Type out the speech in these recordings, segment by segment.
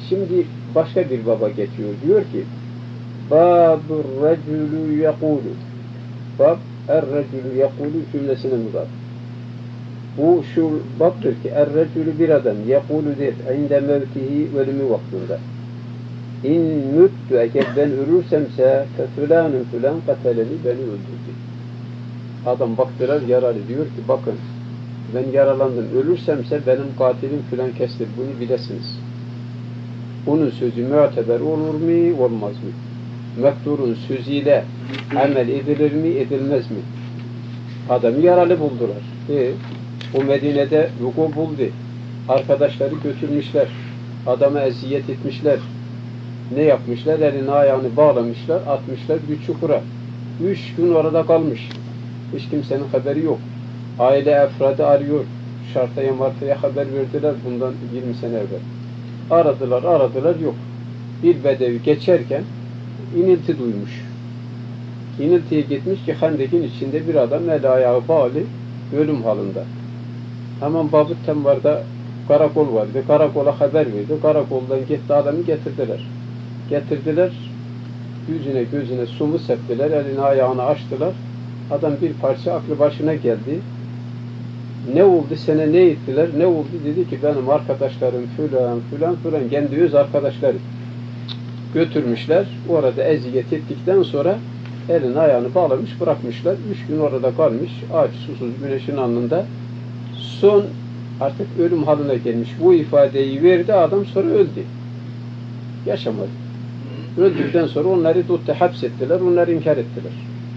Şimdi başka bir baba geçiyor. Diyor ki Babur recülü yekulu. Bab er-recülü yekulu cümlesine müdaf. Bu şu babdır ki er-recülü bir adam yekulu der inde mevtihi ölümü vaktinde. İn müttü eğer ben ölürsemse fe fülanın fülan kateleni beni öldürdü. Adam baktılar yaralı diyor ki bakın ben yaralandım ölürsemse benim katilim fülan kestir bunu bilesiniz. Bunun sözü müteber olur mu olmaz mı? Mekturun sözüyle amel edilir mi edilmez mi? Adamı yaralı buldular. O Medine'de vuku buldu. Arkadaşları götürmüşler. Adamı eziyet etmişler. Ne yapmışlar? Elini ayağını bağlamışlar, atmışlar bir çukura. 3 gün orada kalmış. Hiç kimsenin haberi yok. Aile efradı arıyor. Şartaya martaya haber verdiler bundan 20 sene evvel. Aradılar yok. Bir bedevi geçerken inilti duymuş. İniltiye gitmiş ki Hendek'in içinde bir adam el ayağı bağlı ölüm halinde. Hemen Babıt Temvar'da karakol vardı. Karakola haber verdi. Karakoldan gitti adamı getirdiler. Yüzüne gözüne su mu septiler. Elini ayağını açtılar. Adam bir parça aklı başına geldi. Ne oldu sana ne ettiler? Ne oldu? Dedi ki benim arkadaşlarım filan kendi öz arkadaşları götürmüşler. Orada eziyet ettikten sonra elini ayağını bağlamış bırakmışlar. 3 gün orada kalmış. Aç susuz güneşin alnında. Son artık ölüm haline gelmiş. Bu ifadeyi verdi adam sonra öldü. Yaşamadı. Öldükten sonra onları tuttu hapsettiler. Onları inkar ettiler.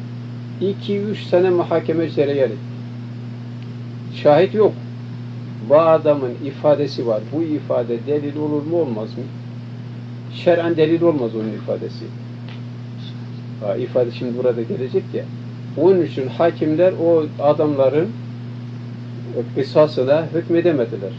2-3 sene muhakeme cereyan etti. Şahit yok. Bu adamın ifadesi var. Bu ifade delil olur mu olmaz mı? Şer'an delil olmaz onun ifadesi. İfade şimdi burada gelecek ya. Onun için hakimler o adamların kısasına hükmedemediler.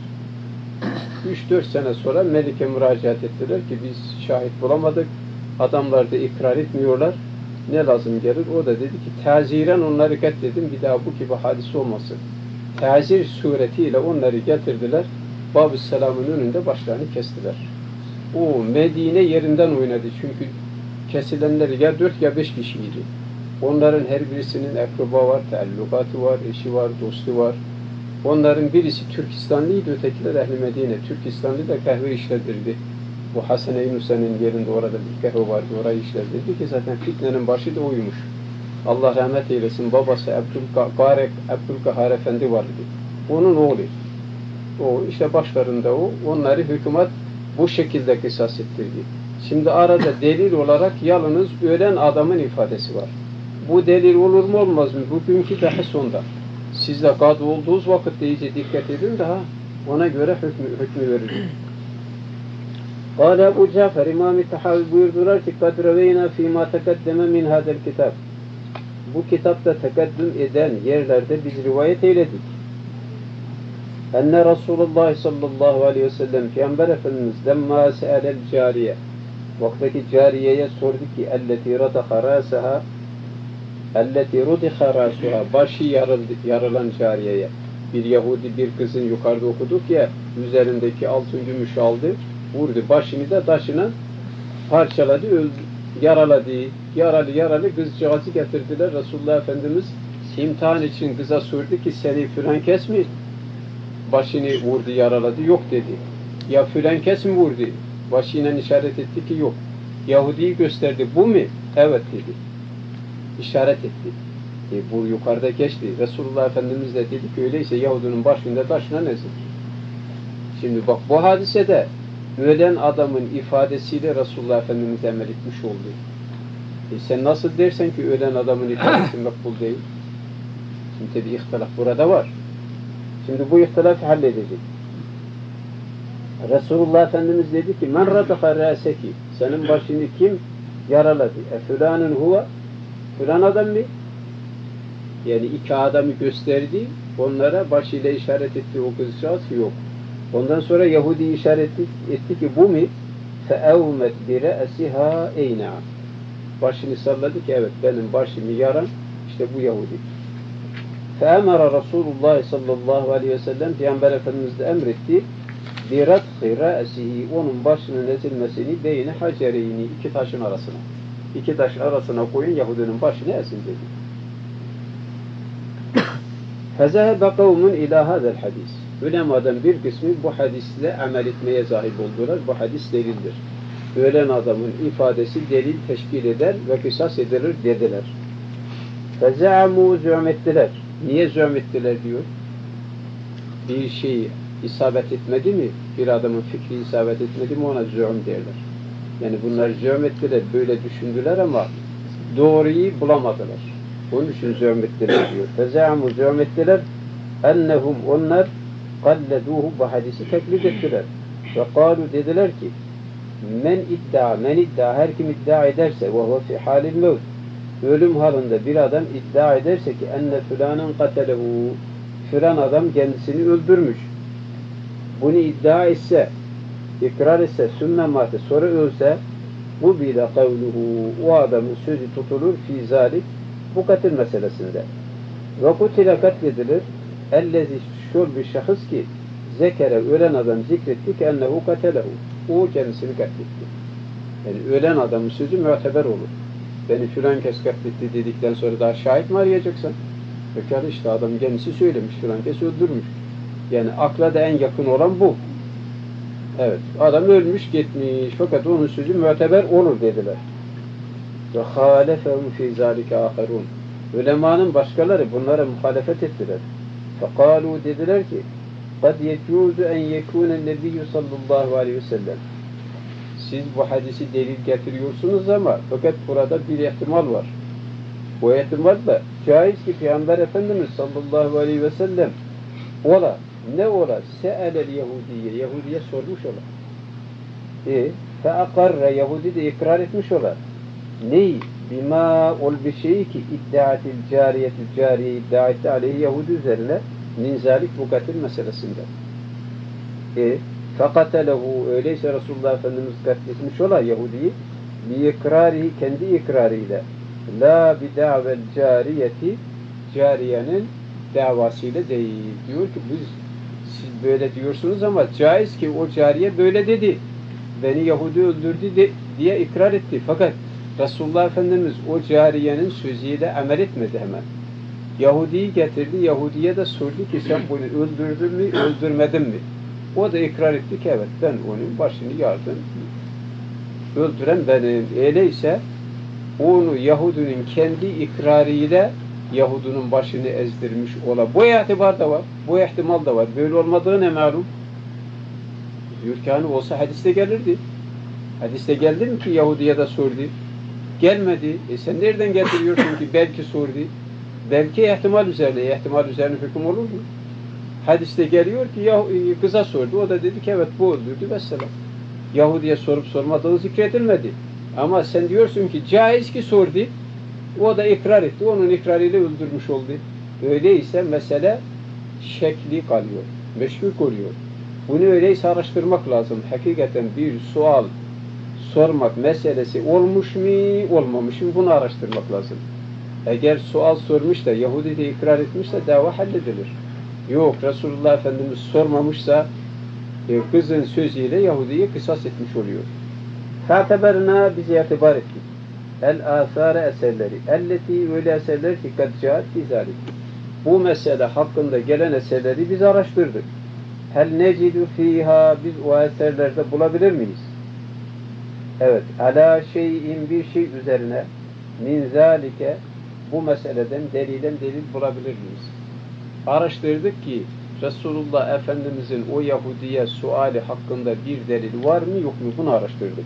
3-4 sene sonra Melik'e müracaat ettiler ki biz şahit bulamadık. Adamlar da ikrar etmiyorlar. Ne lazım gelir? O da dedi ki taziren onları katledin bir daha bu gibi hadise olmasın. Tazir suretiyle onları getirdiler. Bab-ı Selam'ın önünde başlarını kestiler. O Medine yerinden oynadı. Çünkü kesilenler ya 4 ya 5 kişiydi. Onların her birisinin akraba var, taallukatı var, eşi var, dostu var. Onların birisi Türkistanlıydı, ötekiler Ehl-i Medine. Türkistanlı da kahve işletirdi. Bu Hasan-ı Musa'nın yerinde orada bir kahve vardı, orayı işletirdi ki zaten fitnenin başı da oymuş. Allah rahmet eylesin, babası Abdülkahar Efendi vardı. Onun oğlu. O işte başlarında o. Onları hükümet bu şekilde kısas ettirdi. Şimdi arada delil olarak yalnız ölen adamın ifadesi var. Bu delil olur mu olmaz mı? Bugünkü daha sonda. Siz de kadı olduğunuz vakitte iyice dikkat edin daha ona göre hükmü verin. Kâle Ebu Cafer İmam-ı Tahavi buyurdular ki قَدْ رَوَيْنَا فِي مَا تَقَدَّمَ مِنْ هَذَا الْكِتَابِ Bu kitapta tekaddüm eden yerlerde biz rivayet eyledik. Enne Resulullah sallallahu aleyhi ve sellem Peygamber Efendimiz lemma se'elel cariye vaktaki cariyeye sordu ki elleti radaha rasaha elleti rudiha rasuha başı yarılan cariyeye bir Yahudi bir kızın yukarıda okuduk ya üzerindeki altın gümüş aldı vurdu başını da taşına parçaladı öldü yaraladı yaralı kızcağızı getirdiler Resulullah Efendimiz imtihan için kıza sordu ki seni filan kes mi başını vurdu yaraladı yok dedi ya filan kes mi vurdu başıyla işaret etti ki yok Yahudi'yi gösterdi bu mu evet dedi işaret etti bu yukarıda geçti Resulullah Efendimiz de dedi ki öyleyse Yahudinin başında taşına nezir şimdi bak bu hadisede ölen adamın ifadesiyle Resulullah Efendimiz emir etmiş oldu. Sen nasıl dersen ki ölen adamın ifadesi makbul değil? Şimdi tabi ihtilaf burada var. Şimdi bu ihtilafı halledecek. Resulullah Efendimiz dedi ki men radaka raseki senin başını kim yaraladı? Fülanın huve filan adam mı? Yani iki adamı gösterdi onlara başıyla işaret etti o kızcağız yok. Ondan sonra Yahudi işaret etti ki bu mu? فَاَوْمَتْ بِرَأْسِهَا اَيْنَا Başını salladı ki evet benim başımı yaran işte bu Yahudi. فَاَمَرَ Resulullah sallallahu aleyhi ve sellem Peygamber Efendimiz de emretti lirathi ra'sihi, onun başının ezilmesini beyni hacereyni, iki taşın arasına. İki taş arasına koyun, Yahudinin başını ezin dedi. Fezehebe kavmun ila hadel hadis. Ulemadan bir kısmı bu hadisle amel etmeye sahip oldular. Bu hadis delildir. Ölen adamın ifadesi delil teşkil eder ve kısas edilir dediler. Feze'amu zü'mettiler. Niye zü'mettiler diyor? Bir şey isabet etmedi mi? Bir adamın fikri isabet etmedi mi ona zü'm derler. Yani bunlar zü'mettiler, böyle düşündüler ama doğruyu bulamadılar. Onun için zü'mettiler diyor. Feze'amu zü'mettiler ennehum, onlar kalleduhu, bu hadisi teklid ettiler. Ve kalu, dediler ki men iddia, her kim iddia ederse ve huve fi halil mevt, ölüm halinde bir adam iddia ederse ki enne filanın katelehu, filan adam kendisini öldürmüş. Bunu iddia etse, ikrar etse, sümme mate, sonra ölse, bu bile kavluhu, o adamın sözü tutulur fi zalik, bu katil meselesinde. Ve kutile katledilir ellezi, şur bir şahıs ki zekere, ölen adam zikretti ki ennehu katelehu, o kendisini katletti. Yani ölen adamın sözü müteber olur. Beni filan kes katletti dedikten sonra daha şahit mi arayacaksın? Pekala, işte adam kendisi söylemiş, filan kes öldürmüş. Yani akla da en yakın olan bu. Evet, adam ölmüş gitmiş fakat onun sözü müteber olur dediler. Ve halefehum fî zâlike âherûn. Ulemanın başkaları bunlara muhalefet ettiler. Fekalu, dediler ki قَدْ يَجُوزُ اَنْ يَكُونَ النَّبِيُّ sallallahu aleyhi ve sellem. Siz bu hadisi delil getiriyorsunuz ama fakat burada bir ihtimal var. Bu ihtimal da caiz ki Peygamber Efendimiz sallallahu aleyhi ve sellem ola, ne ola? Se'elel Yahudiye, Yahudiye sormuş ola. Feakarre, Yahudi de ikrar etmiş ola. Ney? Bima ol bir şeyi ki iddiatil cariye iddia etti aleyhi, Yahudi üzerine min zalik, bu katil meselesinde. Fekatelehu, öyleyse Resulullah Efendimiz katletmiş ola Yahudi'yi bi ikrarihi, kendi ikrarıyla, la bi da'vel cariyeti, cariyenin davasıyla değil. Diyor ki siz böyle diyorsunuz ama caiz ki o cariye böyle dedi. Beni Yahudi öldürdü diye ikrar etti. Fakat Resulullah Efendimiz o cariyenin sözüyle amel etmedi hemen. Yahudi'yi getirdi. Yahudi'ye de sordu ki sen bunu öldürdün mü, öldürmedin mi? O da ikrar etti ki evet, ben onun başını yardım. Öldüren benim. Öyleyse onu Yahudinin kendi ikrarıyla Yahudinin başını ezdirmiş ola. Bu itibar da var. Bu ihtimal da var. Böyle olmadığı ne malum? Diyor ki hani olsa hadiste gelirdi. Hadiste geldi mi ki Yahudi'ye de sordu? Gelmedi. Sen nereden getiriyorsun ki belki sordu? Belki ihtimal üzerine hüküm olur mu? Hadiste geliyor ki kıza sordu. O da dedi ki evet, bu öldürdü vesselam. Yahudi'ye sorup sormadığı zikredilmedi. Ama sen diyorsun ki caiz ki sordu. O da ikrar etti. Onun ikrarıyla öldürmüş oldu. Öyleyse mesele şekli kalıyor. Meşkuk oluyor. Bunu öyleyse araştırmak lazım. Hakikaten bir sual sormak meselesi olmuş mu, olmamış mı, bunu araştırmak lazım. Eğer sual sormuş da Yahudi de ikrar etmişse dava halledilir. Yok, Resulullah Efendimiz sormamışsa kızın sözüyle Yahudi'ye kısas etmiş oluyor. Fa'teberna, bize itibar ettik. El-âthâre, eserleri. Elleti, öyle eserler ki kad câet fîzâlik. Bu mesele hakkında gelen eserleri biz araştırdık. Hel necidü fîhâ, biz o eserlerde bulabilir miyiz? Evet. Alâ şeyin, bir şey üzerine min zâlike, bu meseleden delil bulabilir miyiz? Araştırdık ki Resulullah Efendimizin o Yahudiye suali hakkında bir delil var mı yok mu, bunu araştırdık.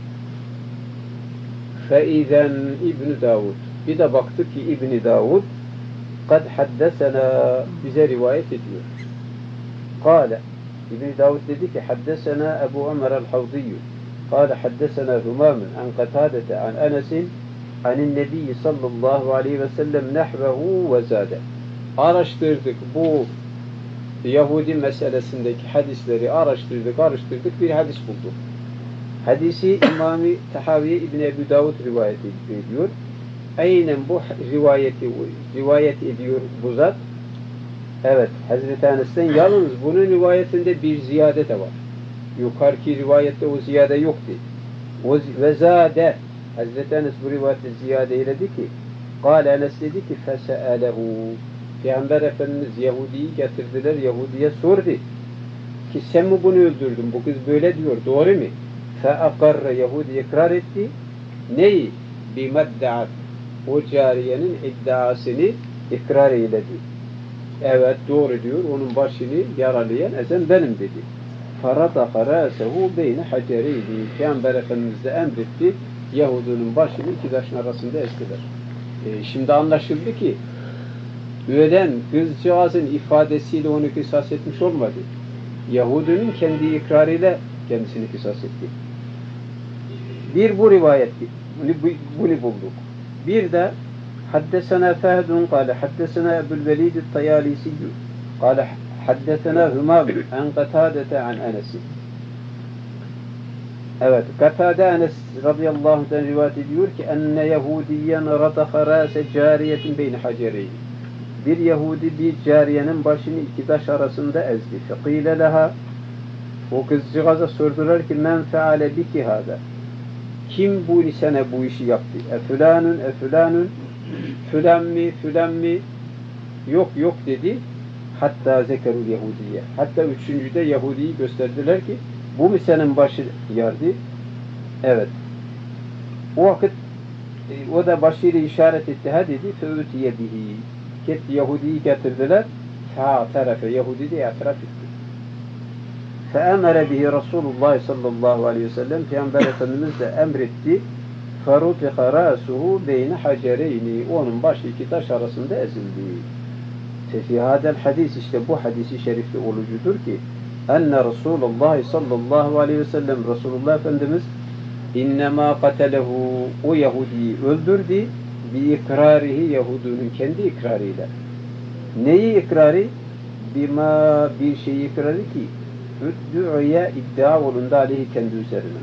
Fe'izen İbn Davud, bir de baktık ki İbn Davud kad haddesena, bize rivayet ediyor. Kale, İbn Davud dedi ki haddesena Ebu Ömer el-Havdiyyü kale haddesena Hümamun an Katadete an Enes'in anin Nebi sallallahu aleyhi ve sellem nehvehu ve zade. Araştırdık, bu Yahudi meselesindeki hadisleri araştırdık, bir hadis bulduk. Hadisi İmam-ı Tahaviye İbn Ebu Davud rivayet ediyor. Aynen bu rivayet ediyor bu zat. Evet, Hazreti Enes'ten, yalnız bunun rivayetinde bir ziyade de var. yukarıki rivayette o ziyade yoktu. Ve zade Hazreti Enes bu rivayette ziyade eyledi ki Kâle Enes dedi ki fese'elehu Peygamber Efendimiz Yahudi'yi getirdiler. Yahudi'ye sordu ki sen mi bunu öldürdün? Bu kız böyle diyor. Doğru mu? Feakarre Yahudi ikrar etti. Neyi? Bimaddaat. O cariyenin iddiasını ikrar eyledi. Evet doğru diyor. Onun başını yaralayan ezen benim dedi. Faradaka râsehu beyne hacereydi. Peygamber Efendimiz de emretti. Yahudinin başını iki taşın arasında ezdiler. Şimdi anlaşıldı ki ölen kızcağızın ifadesiyle onu kısas etmiş olmadı. Yahudinin kendi ikrarıyla kendisini kısas etti. Bir bu rivayet, bunu bulduk. Bir de haddesena Fehedun kâle haddesena Ebu'l-Velid el-Tayalisi kâle haddesena Hümam en Katâdete an Enes'i. Evet, Katâde Enes radıyallahu anh'den rivayet ediyor ki enne Yahudiyen radaha râse cariyetin beyni hacereyn. Bir Yahudi bir cariyenin başını iki taş arasında ezdi. Fekîle leha o kızcağıza sordular ki men feale biki hâda. Kim bu lisene bu işi yaptı? Fülanun, fülan mi? Yok dedi. Hatta zekerul Yahudiye. Hatta üçüncüde Yahudi'yi gösterdiler ki bu mu senin başı yardı? Evet. O vakit o da başıyla işaret etti. Ha dedi. Feutiye bihi. Yahudi'yi getirdiler. Fa'tarafe. Yahudi de itiraf etti. Fe'emere bihi Resulullah sallallahu aleyhi ve sellem Peygamber Efendimiz de emretti. Ferutiha râsuhu beyne hacereyni. Onun başı iki taş arasında ezildi. Fefi hadel hadis işte bu hadisi şerifte olucudur ki enne Resulullah sallallahu aleyhi ve sellem Resulullah Efendimiz innemâ katelehu o Yahudi'yi öldürdü bi ikrarihi Yahudunun kendi ikrarıyla. Neyi ikrarı? Bima bir şeyi ikrarı ki üddü'ye iddia olundu aleyhi kendi üzerine.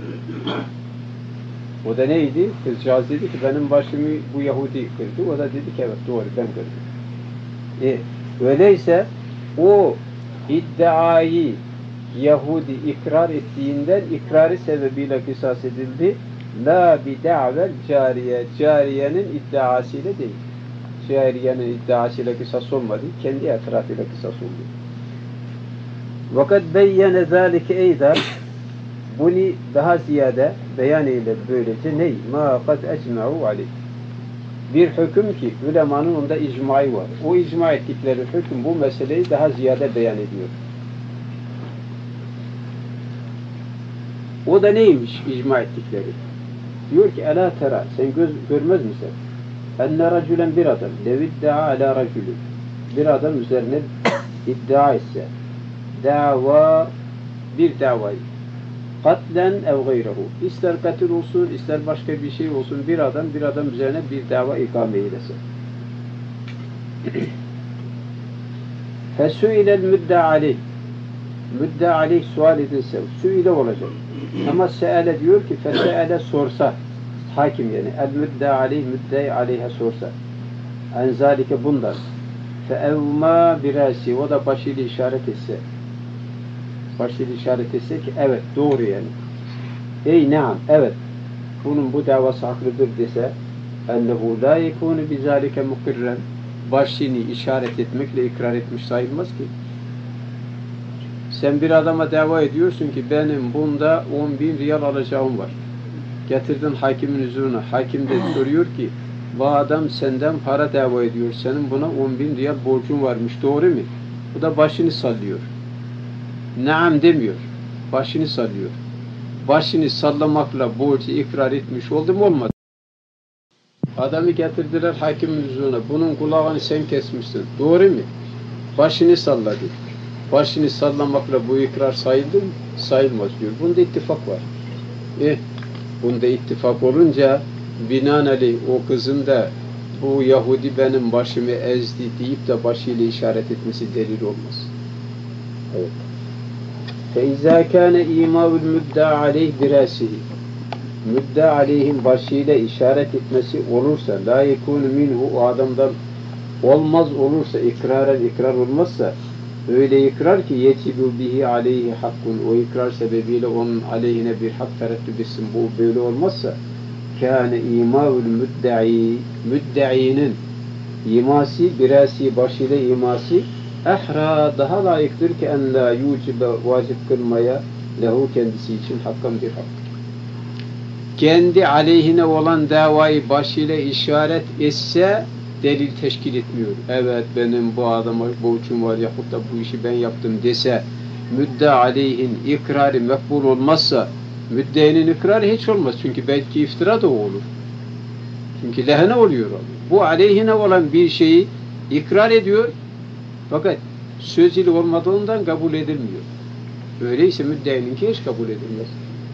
O da neydi? Kızcağız dedi ki benim başımı bu Yahudi kırdı. O da dedi ki evet doğru ben kırdım. Öyleyse o iddiayı Yahudi ikrar ettiğinden ikrarı sebebiyle kısas edildi. La bida'vel cariye. Cariyenin iddiasıyla değil. Cariyenin iddiasıyla kısas olmadı. Kendi etrafıyla kısas oldu. Vakat beyyene zâlike eyda bunu daha ziyade beyan eyle böylece ney? Ma kad ecma'u aleyh. Bir hüküm ki ulemanın onda icmai var. O icma ettikleri hüküm bu meseleyi daha ziyade beyan ediyor. O da neymiş icma ettikleri? Diyor ki ela tera sen görmez misin? Enne racülen bir adam levidda'a ala racülü bir adam üzerine iddia etse bir davayı katlen ev gayrehu ister katil olsun ister başka bir şey olsun bir adam üzerine bir dava ikame eylese fesüilel müdda aleyh sual edilse süile olacak ama se'ele diyor ki fese'ele sorsa hakim yani el müdda müddai aleyhe sorsa en zalike bundan feevma birasi o da başıyla işaret etse ki evet doğru yani. Ey naam evet bunun bu davası haklıdır dese ennehu la yekunu bizalike mukirren başını işaret etmekle ikrar etmiş sayılmaz ki. Sen bir adama dava ediyorsun ki benim bunda 10.000 riyal alacağım var. Getirdin hakimin huzuruna. Hakim de soruyor ki bu adam senden para dava ediyor. Senin buna 10.000 riyal borcun varmış. Doğru mu? Bu da başını sallıyor. Naam demiyor. Başını sallıyor. Başını sallamakla borcu ikrar etmiş oldu mu olmadı? Adamı getirdiler hakimin huzuruna. Bunun kulağını sen kesmişsin. Doğru mu? Başını salladı. Başını sallamakla bu ikrar sayıldı mı? Sayılmaz diyor. Bunda ittifak var. Bunda ittifak olunca binaenaleyh o kızın da bu Yahudi benim başımı ezdi deyip de başıyla işaret etmesi delil olmaz. Evet. فَاِذَا كَانَ اِيمَاءُ الْمُدَّى عَلَيْهِ بِرَاسِهِ Müdda aleyhin başıyla işaret etmesi olursa la yekûnü minhu o adamdan olmaz olursa ikrar olmazsa Öyle ikrar ki yetibu bihi aleyhi hakkun. O ikrar sebebiyle onun aleyhine bir hak tereddüt etsin. Bu böyle olmazsa kâne imâul müdde'inin iması, birasi başıyla iması ehra daha layıktır ki en la yucibe vacip kılmaya lehu kendisi için hakkan bir hak. Kendi aleyhine olan davayı başıyla işaret etse delil teşkil etmiyor. Evet benim bu adama borcum var yahut da bu işi ben yaptım dese müdda aleyhin ikrarı mekbul olmazsa müddeinin ikrarı hiç olmaz. Çünkü belki iftira da olur. Çünkü lehene oluyor. Bu aleyhine olan bir şeyi ikrar ediyor fakat söz ile olmadığından kabul edilmiyor. Öyleyse müddeyininki hiç kabul edilmez.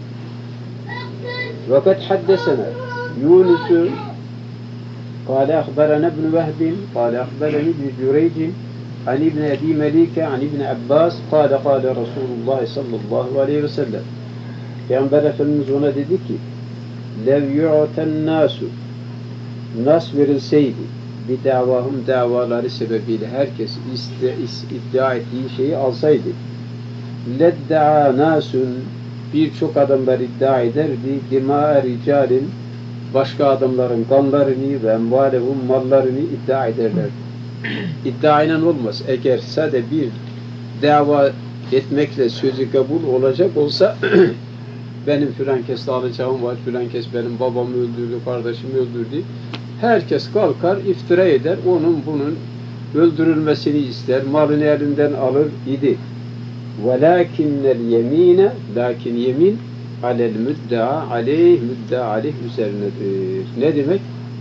Fakat haddesena Yunus'u قال أخبرنا ابن وهب قال أخبرني ابن جريج عن ابن أبي مليكة عن ابن عباس قال قال رسول الله صلى الله عليه وسلم Peygamber Efendimiz ona dedi ki lev yu'ten nasu nas verilseydi bir davahım davaları sebebiyle herkes iddia ettiği şeyi alsaydı ledda'a nasun birçok adamlar iddia ederdi dima ricalin başka adamların kanlarını ve emvalehum mallarını iddia ederlerdi. İddiayla olmaz. Eğer sade bir dava etmekle sözü kabul olacak olsa benim filan kes alacağım var, filan kes benim babamı öldürdü, kardeşimi öldürdü. Herkes kalkar, iftira eder, onun bunun öldürülmesini ister, malını elinden alır idi. وَلَاكِنَّ الْيَم۪ينَ lakin yemin alel müddaa aleyh üzerinedir. Ne demek?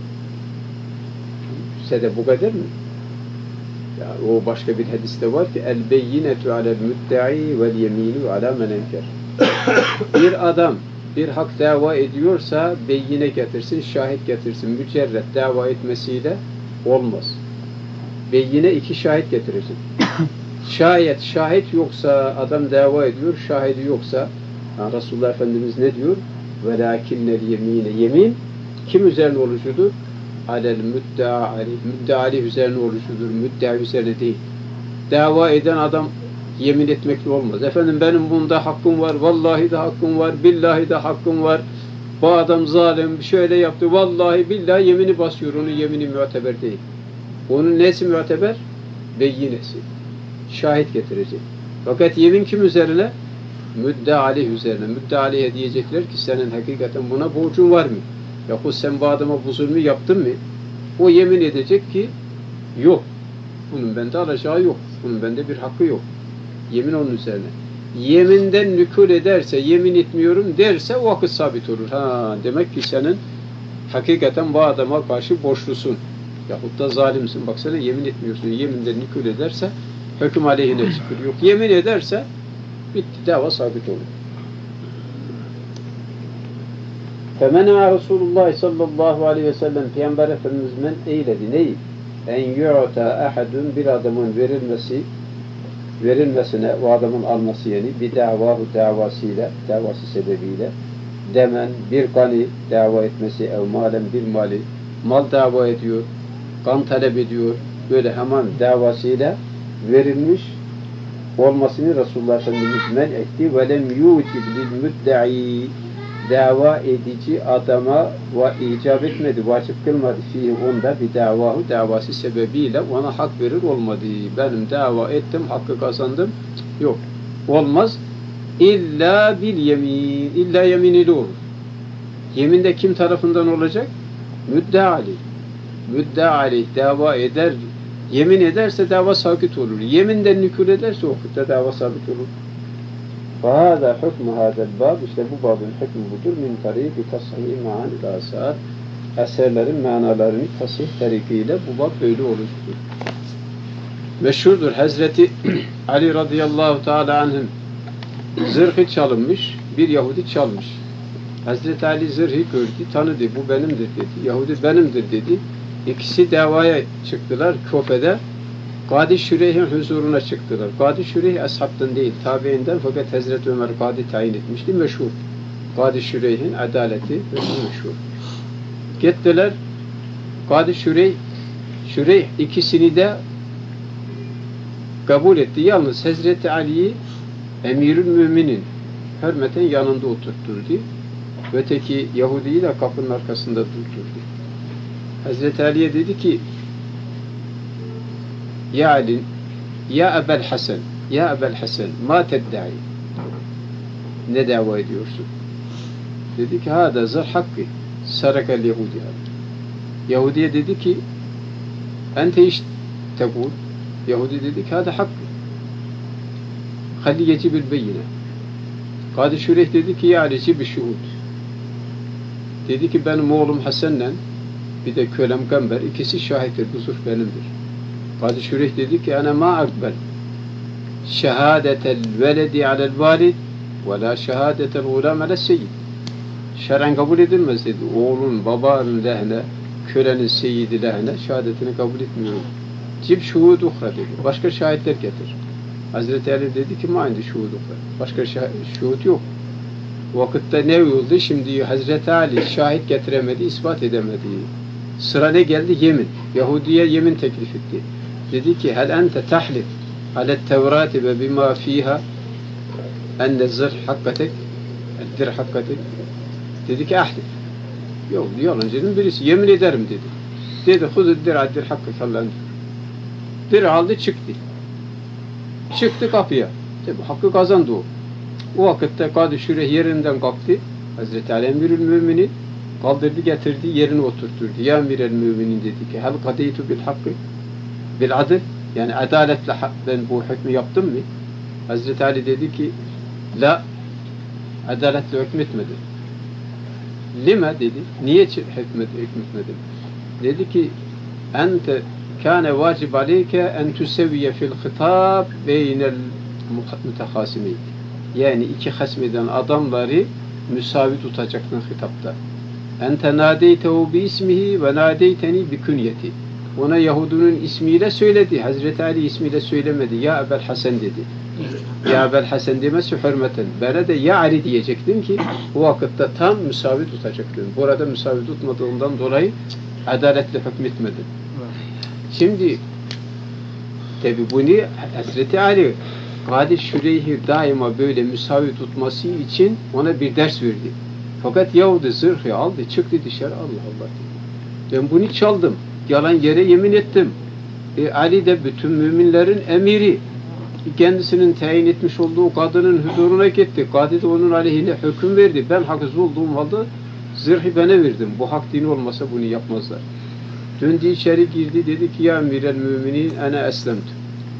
Sede bu kadar mı? Ya, o başka bir hadiste var ki el beyinetu alel müddai vel yeminu ala men enker. Bir adam bir hak dava ediyorsa beyine getirsin, şahit getirsin. Mücerret dava etmesiyle olmaz. Beyine iki şahit getirecek. Şayet şahit yoksa adam dava ediyor, şahidi yoksa yani Resulullah Efendimiz ne diyor? وَلَاكِنَّ الْيَم۪ينَ Yemin kim üzerine oluşudur? عَلَى müddeali üzerine oluşudur. Müddea üzerine değil. Dava eden adam yemin etmekle olmaz. Efendim benim bunda hakkım var, vallahi de hakkım var, billahi de hakkım var. Bu adam zalim, şöyle yaptı, vallahi billahi yemini basıyor. Onun yemini müteber değil. Onun nesi müteber? Beyinesi. Şahit getirecek. Fakat yemin kim üzerine? Müddealih üzerine. Müddealih'e diyecekler ki senin hakikaten buna borcun var mı? Yahut sen bu adama bu zulmü yaptın mı? O yemin edecek ki yok. Bunun bende alacağı yok. Bunun bende bir hakkı yok. Yemin onun üzerine. Yeminden nükul ederse, yemin etmiyorum derse o vakit sabit olur. Ha, demek ki senin hakikaten bu adama karşı borçlusun. Yahut da zalimsin. Baksana yemin etmiyorsun. Yeminden nükul ederse hüküm aleyhine çıkıyor. Yok. Yemin ederse bitti. Dava sabit olur. فَمَنَعَ Resulullah sallallahu aleyhi ve sellem Peygamber Efendimiz men eyledi. Neyi? En yu'ta ahadun bir adamın verilmesine, o adamın alması yani bir davası sebebiyle demen, bir kanı dava etmesi, ev malen bir mali, mal dava ediyor, kan talep ediyor, böyle hemen davasıyla verilmiş olmasını Resulullah Efendimiz men etti ve lem yutib lil müdda'i dava edici adama icap etmedi, vacip kılmadı fihi onda bir davası sebebiyle ona hak verir olmadı. Benim dava ettim, hakkı kazandım. Yok. Olmaz. İlla bil yemin. İlla yemin ile olur. Yemin de kim tarafından olacak? Müddeali. Müddeali dava eder, yemin ederse dava sabit olur. Yeminden nükul ederse o vakitte dava sabit olur. فَهَذَا حُكْمُ هَذَا الْبَابِ İşte bu babın hükmü budur. مِنْ تَرِيقِ تَصْحِيهِ مَعَانِ الْاَسَارِ Eserlerin manalarını tasih tarikiyle bu bab böyle oluştur. Meşhurdur. Hazreti Ali radıyallahu teala anh'ın zırhı çalınmış. Bir Yahudi çalmış. Hazreti Ali zırhı gördü, tanıdı. Bu benimdir dedi. Yahudi benimdir dedi. İkisi davaya çıktılar Kufe'de. Kadi Şüreyh'in huzuruna çıktılar. Kadi Şüreyh ashabtan değil, tabiinden fakat Hazreti Ömer Kadi tayin etmişti. Meşhur. Kadi Şüreyh'in adaleti meşhur. Gittiler. Kadi Şüreyh ikisini de kabul etti. Yalnız Hazreti Ali'yi Emirül Müminin hürmeten yanında oturtturdu. Öteki Yahudi'yi de kapının arkasında durdurdu. Hazreti Ali'ye dedi ki Ya Ali, ya Ebel Hasan, ya Ebel Hasan, ma teddai? Ne dava ediyorsun? Dedi ki, hâdâ zar hakkı, sarakal Yahudi. Yahudi'ye dedi ki, ente iş tekul. Yahudi dedi ki, hâdâ hakkı. Halli yecibil beyine. Kadı Şureyh dedi ki, ya Ali'ci bir şuhud. Dedi ki, benim oğlum Hasan'la bir de kölem Gamber, ikisi şahittir, bu sulh benimdir. Kadı Şureyh dedi ki, ana ma akbel şehadetel veledi alel valid ve la şehadetel gulam alel seyyid. Şer'en kabul edilmez dedi. Oğlun, babanın lehine, kölenin seyyidi lehine şehadetini kabul etmiyorum. Cib şuhud uhra dedi. Başka şahitler getir. Hazreti Ali dedi ki, ma indi şuhud uhra. Başka şuhud yok. Vakitte ne oldu? Şimdi Hazreti Ali şahit getiremedi, ispat edemedi. Sıra ne geldi? Yemin. Yahudi'ye yemin teklif etti. Dedi ki, hel ente tahlif alet tevrati ve bima fiha enne zırh hakkatek eddir hakkatek. Dedi ki, ahlif. Yok, yalancının birisi. Yemin ederim dedi. Dedi, huzuddir addir hakkı kallan. Bir aldı çıktı. Çıktı kapıya. Tabi hakkı kazandı o. O vakitte Kadı Şureyh yerinden kalktı. Hazreti Ali Emirül Müminin kaldırdı getirdi yerine oturturdu. Ya Emirül Müminin dedi ki, hel kadeytu bil hakkı bil adil, yani adaletle ben bu hükmü yaptım mı? Hazreti Ali dedi ki, la, adaletle hükmetmedim. Lima dedi, niye hükmetmedim? Dedi ki, ente kâne vacib aleyke en tüsevviye fil hitab beynel mütehasimeyn. Yani iki hasmeden adamları müsavi tutacaktın hitapta. Ente nadeytehu bi ismihi ve nadeyteni bi künyeti. Ona Yahudunun ismiyle söyledi. Hazreti Ali ismiyle söylemedi. Ya Ebel Hasan dedi. Ya Ebel Hasan demesi hürmeten. Böyle de ya Ali diyecektin ki bu vakitte tam müsavi tutacaktın. Burada müsavi tutmadığından dolayı adaletle hükmetmedin. Şimdi tabi bunu Hazreti Ali Kadı Şureyh'i daima böyle müsavi tutması için ona bir ders verdi. Fakat Yahudi zırhı aldı, çıktı dışarı. Allah Allah dedi. Ben bunu çaldım. Yalan yere yemin ettim. Ali de bütün müminlerin emiri. Kendisinin tayin etmiş olduğu kadının huzuruna gitti. Kadı da onun aleyhine hüküm verdi. Ben haksız olduğum halde zırhı bana verdim. Bu hak dini olmasa bunu yapmazlar. Döndü içeri girdi. Dedi ki, ya emirel müminin ana eslemtüm.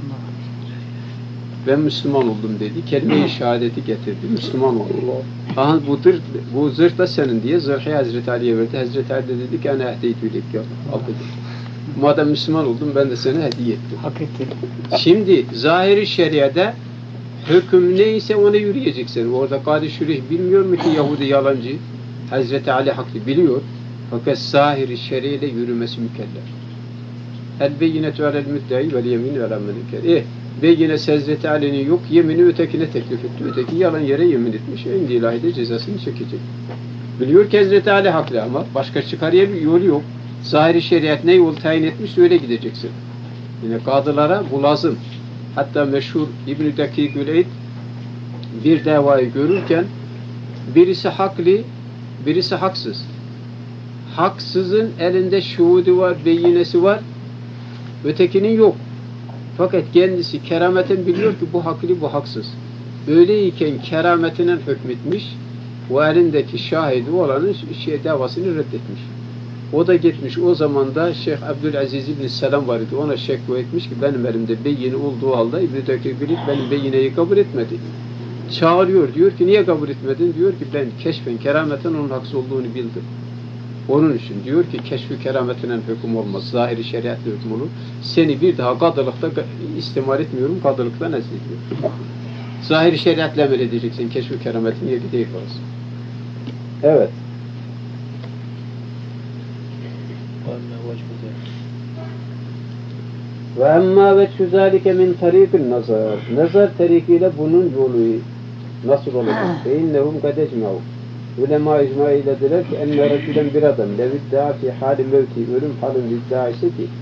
Ben Müslüman oldum dedi. Kelime-i şehadeti getirdi. Müslüman oldum. Aha bu zırh da senin diye zırhı Hazreti Ali'ye verdi. Hazreti Ali de dedi ki, ana ehdeytü ilek ya. Al dedi. Madem Müslüman oldum ben de sana hediye ettim. Hak ettin. Şimdi zahiri şeriada hüküm neyse ona yürüyeceksin. Orada Kadı Şureyh bilmiyor mu ki Yahudi yalancı? Hazreti Ali haklı biliyor. Fakat zahiri şeriyle yürümesi mükellef. El beyinetu alel müddai vel yemin vel ammelinker. Beyine Hazreti Ali'nin yok, yemini ötekine teklif etti. Öteki yalan yere yemin etmiş. En ilahide cezasını çekecek. Biliyor ki Hazreti Ali haklı ama başka çıkar yolu yok. Zahiri şeriat ne yol tayin etmiş öyle gideceksin. Yine kadılara bu lazım. Hatta meşhur İbn-i Dakik-ül Eid bir davayı görürken birisi haklı, birisi haksız. Haksızın elinde şuhudu var, beyinesi var. Ötekinin yok. Fakat kendisi kerameten biliyor ki bu haklı, bu haksız. Böyleyken kerametinden hükmetmiş, o elindeki şahidi olanın davasını reddetmiş. O da gitmiş, o zaman da Şeyh Abdülaziz İbn Selam var idi. Ona şekva etmiş ki benim elimde beyine olduğu halde İbn-i Dakik benim beyineyi kabul etmedi. Çağırıyor, diyor ki niye kabul etmedin? Diyor ki ben keşfen kerameten onun haksız olduğunu bildim. Onun için diyor ki keşfi kerametinden hüküm olmaz. Zahiri şeriatla hüküm olur. Seni bir daha kadılıkta istimal etmiyorum. Kadılıktan ezliyorum. Zahiri şeriatla emel edeceksin. Keşfi kerametin yeri değil orası. Evet. Ve emmâ veçhü zâlike min tarîkil nazar. Nazar tarikiyle bunun yolu nasıl olacak? Fe innehum kad ecma'u. Ulema icma eylediler ki enne recülen bir adam lev iddia fi hali mevti ölüm halinde iddia ise ki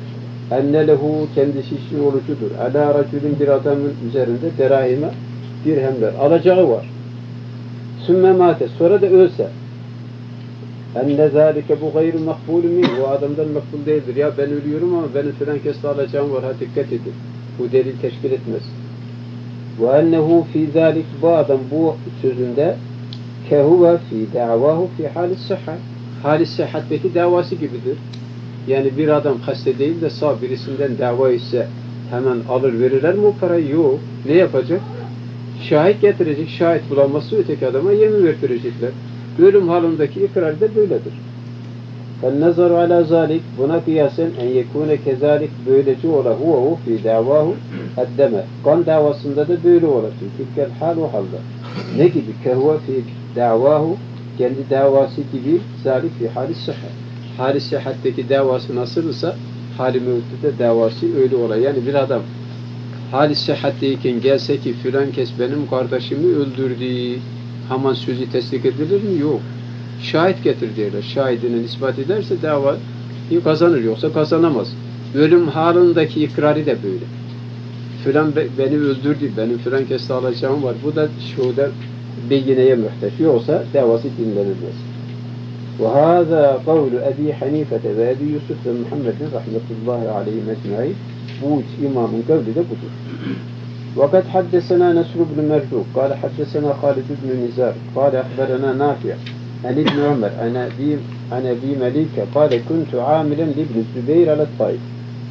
enne lehu kendisi için orucudur. Ala raculün bir adamın üzerinde derahime dirhemler alacağı var. Sümme mate sonra da ölse enne zâlike bu gayru makbulü min bu adamdan makbul değildir. Ya ben ölüyorum ama benim filan keste alacağım var. Ha dikkat edin. Bu delil teşkil etmez. Ve ennehu fî zâlik bu adam bu sözünde kehuve fî da'vahu fî hâlis sıhhat. Hâlis sıhhatteki davası gibidir. Yani bir adam hasta değil de sağ birisinden dava ise hemen alır verirler mi o parayı? Yok. Ne yapacak? Şahit getirecek. Şahit bulamazsa öteki adama yemin vertirecekler. Ölüm halindeki ikrar da böyledir. فَالنَّظَرُ عَلَى ذَٰلِكَ buna kıyasen en yekûne kezalik böylece ola huvehu fî davahu eddeme. Kan davasında da böyle ola. Tilkel hal o halde. Ne gibi? Kehuve fî davahu kendi davası gibi zalik fî hâlis sıhhat. Hâlis sıhhatteki davası nasılsa hâli mevcutte davası öyle ola. Yani bir adam hâlis sıhhatteyken gelse ki filan kes benim kardeşimi öldürdü. Hemen sözü tesdik edilir mi? Yok. Şahit getir diyorlar. Şahidinin ispat ederse davayı kazanır. Yoksa kazanamaz. Ölüm halindeki ikrarı da böyle. Filan beni öldürdü. Benim filan keste alacağım var. Bu da şurada beyineye muhtaç. Yoksa davası dinlenilmez. وهذا قول أبي حنيفة وأبي يوسف ومحمد رحمة الله عليهم أجمعين. Bu imamın kavli de budur. وقد حدثنا نصر بن مرزوق قال حدثنا خالد بن نزار قال أخبرنا نافع عن ابن عمر عن أبي مليكة قال كنت عاملا لابن الزبير على الطائف.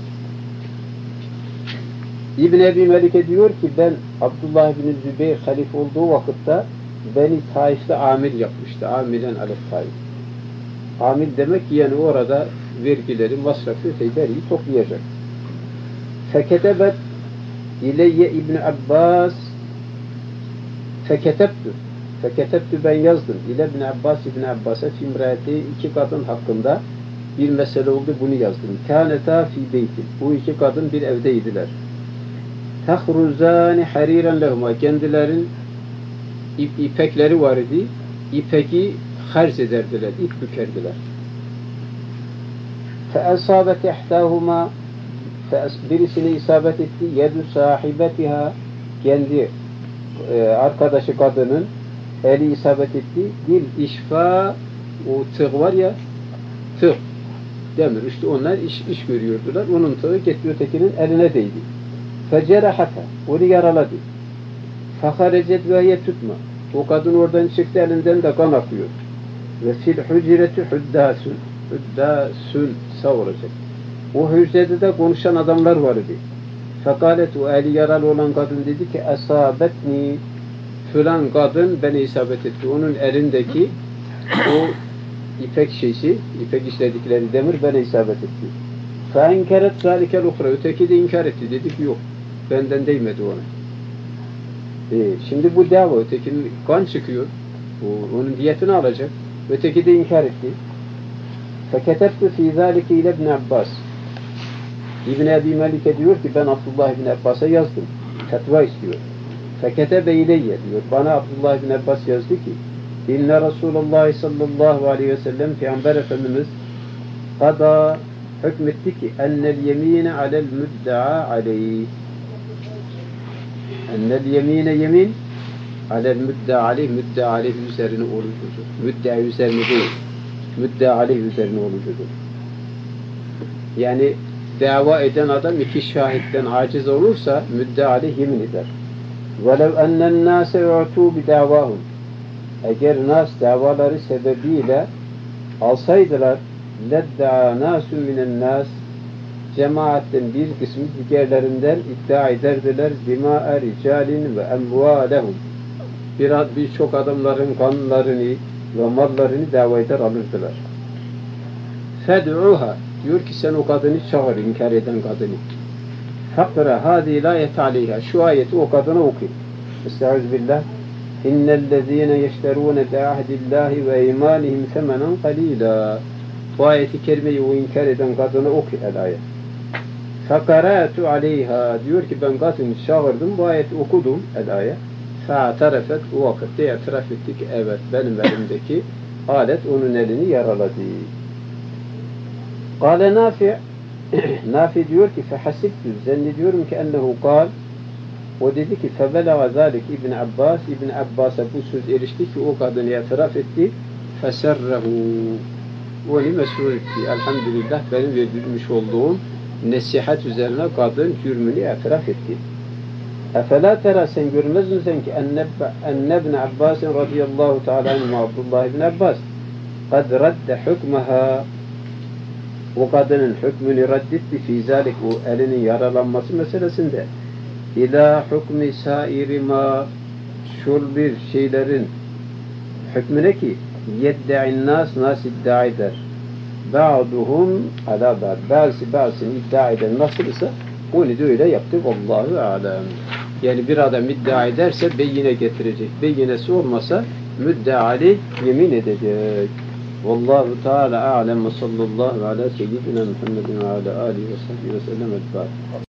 İbn Ebi Melike diyor ki ben Abdullah bin Zübeyir halife olduğu vakitte beni Taif'te amir yapmıştı. Amiren alef Taif. Amir demek ki yani orada vergileri, masrafı, feyderiyi toplayacak. Feketebet İleyye İbn Abbas feketebtü ben yazdım. İle İbn Abbas'a fimrati iki kadın hakkında bir mesele oldu bunu yazdım. Kâneta fî beytin. Bu iki kadın bir evdeydiler. Tahruzâni hariren lehuma. Kendilerin ipekleri var idi. İpeki harz ederdiler. İp bükerdiler. Feesâbet ihtâhuma birisine isabet etti. Yedü sahibetiha kendi arkadaşı kadının eli isabet etti. Bir işfa o tığ var ya tığ demir. İşte onlar iş görüyordular. Onun tığı gitti ötekinin eline değdi. Fecerahata onu yaraladı. Fekarecet ve tutma. O kadın oradan çıktı elinden de kan akıyor. Ve fil hücreti hüddâsün savuracak. O hücrede de konuşan adamlar vardı. Fekalet o eli yaralı olan kadın dedi ki esabetni filan kadın beni isabet etti. Onun elindeki o ipek şeysi, ipek işledikleri demir beni isabet etti. Feenkeret zâlikel uhra. Öteki de inkar etti. Dedi ki yok. Benden değmedi ona. Şimdi bu dava. Ötekinin kan çıkıyor. Onun diyetini alacak. Öteki de inkar etti. Feketebtü fî zâlike ile İbn Abbas. İbn Ebi Melike diyor ki ben Abdullah İbn Abbas'a yazdım. Fetva istiyor. Feketebe ileyye diyor. Bana Abdullah İbn Abbas yazdı ki İnne Resulullah sallallahu aleyhi ve sellem Peygamber Efendimiz kada hükmetti ki ennel yemine alel müdda'a aleyh. Ennel yemine yemin alel müdda'a aleyh. Müdda'a aleyh üzerine orucudur. Müdda'a üzerine değil. Müdda'a aleyh üzerine orucudur. Yani dava eden adam iki şahitten aciz olursa müdda'a aleyh yemin eder. وَلَوْ أَنَّ النَّاسَ يُعْتُوا بِدَعْوَاهُمْ eğer nas davaları sebebiyle alsaydılar لَدَّعَا نَاسٌ مِنَ النَّاسِ cemaatten bir kısmı diğerlerinden iddia ederdiler دِمَاءَ رِجَالٍ وَاَمْوَالَهُمْ birçok adamların kanlarını ve mallarını dava eder alırdılar. فَدْعُوهَا diyor ki sen o kadını çağır, inkar eden kadını. فَقْرَ هَذِي لَا يَتَعْلِيهَا şu ayeti o kadına oku. Estağfirullah. İnnellezîne yeşterûne bi'ahdillâhi ve eymânihim semenen qalîlâ. Bu ayeti kerimeyi o inkar eden kadına oku el-ayet. Fekarâtu aleyhâ diyor ki ben kadını çağırdım, bu ayeti okudum el-ayet. Fe'atarefet o vakitte itiraf etti ki evet benim elimdeki alet onun elini yaraladı. Kâle Nafi' Nafi diyor ki fehasibtu, zannediyorum ki ennehu kal, o dedi ki febelaga zalik İbn Abbas, İbn Abbas'a bu söz erişti ki o kadını itiraf etti. Feserrehu, onu mesrur etti. Elhamdülillah benim verilmiş olduğum nesihat üzerine kadın cürmünü itiraf etti. Efela tera, sen görmez misin ki enne İbn Abbas radıyallahu teala anhu, Abdullah İbn Abbas kad radde hükmeha, o kadının hükmünü reddetti fi zalik, o elinin yaralanması meselesinde. İlâ hükmü sairi ma, şul bir şeylerin hükmüne ki yedde'in nas iddia eder. Ba'duhum ala ba'd, bazısını iddia eder. Nasıl ise onu da öyle yaptık. Allahu alem. Yani bir adam iddia ederse beyine getirecek. Beyinesi olmasa müddeali yemin edecek. Vallahu Teala a'lem ve sallallahu ala seyyidina Muhammedin ve ala alihi ve sahbihi ve sellem.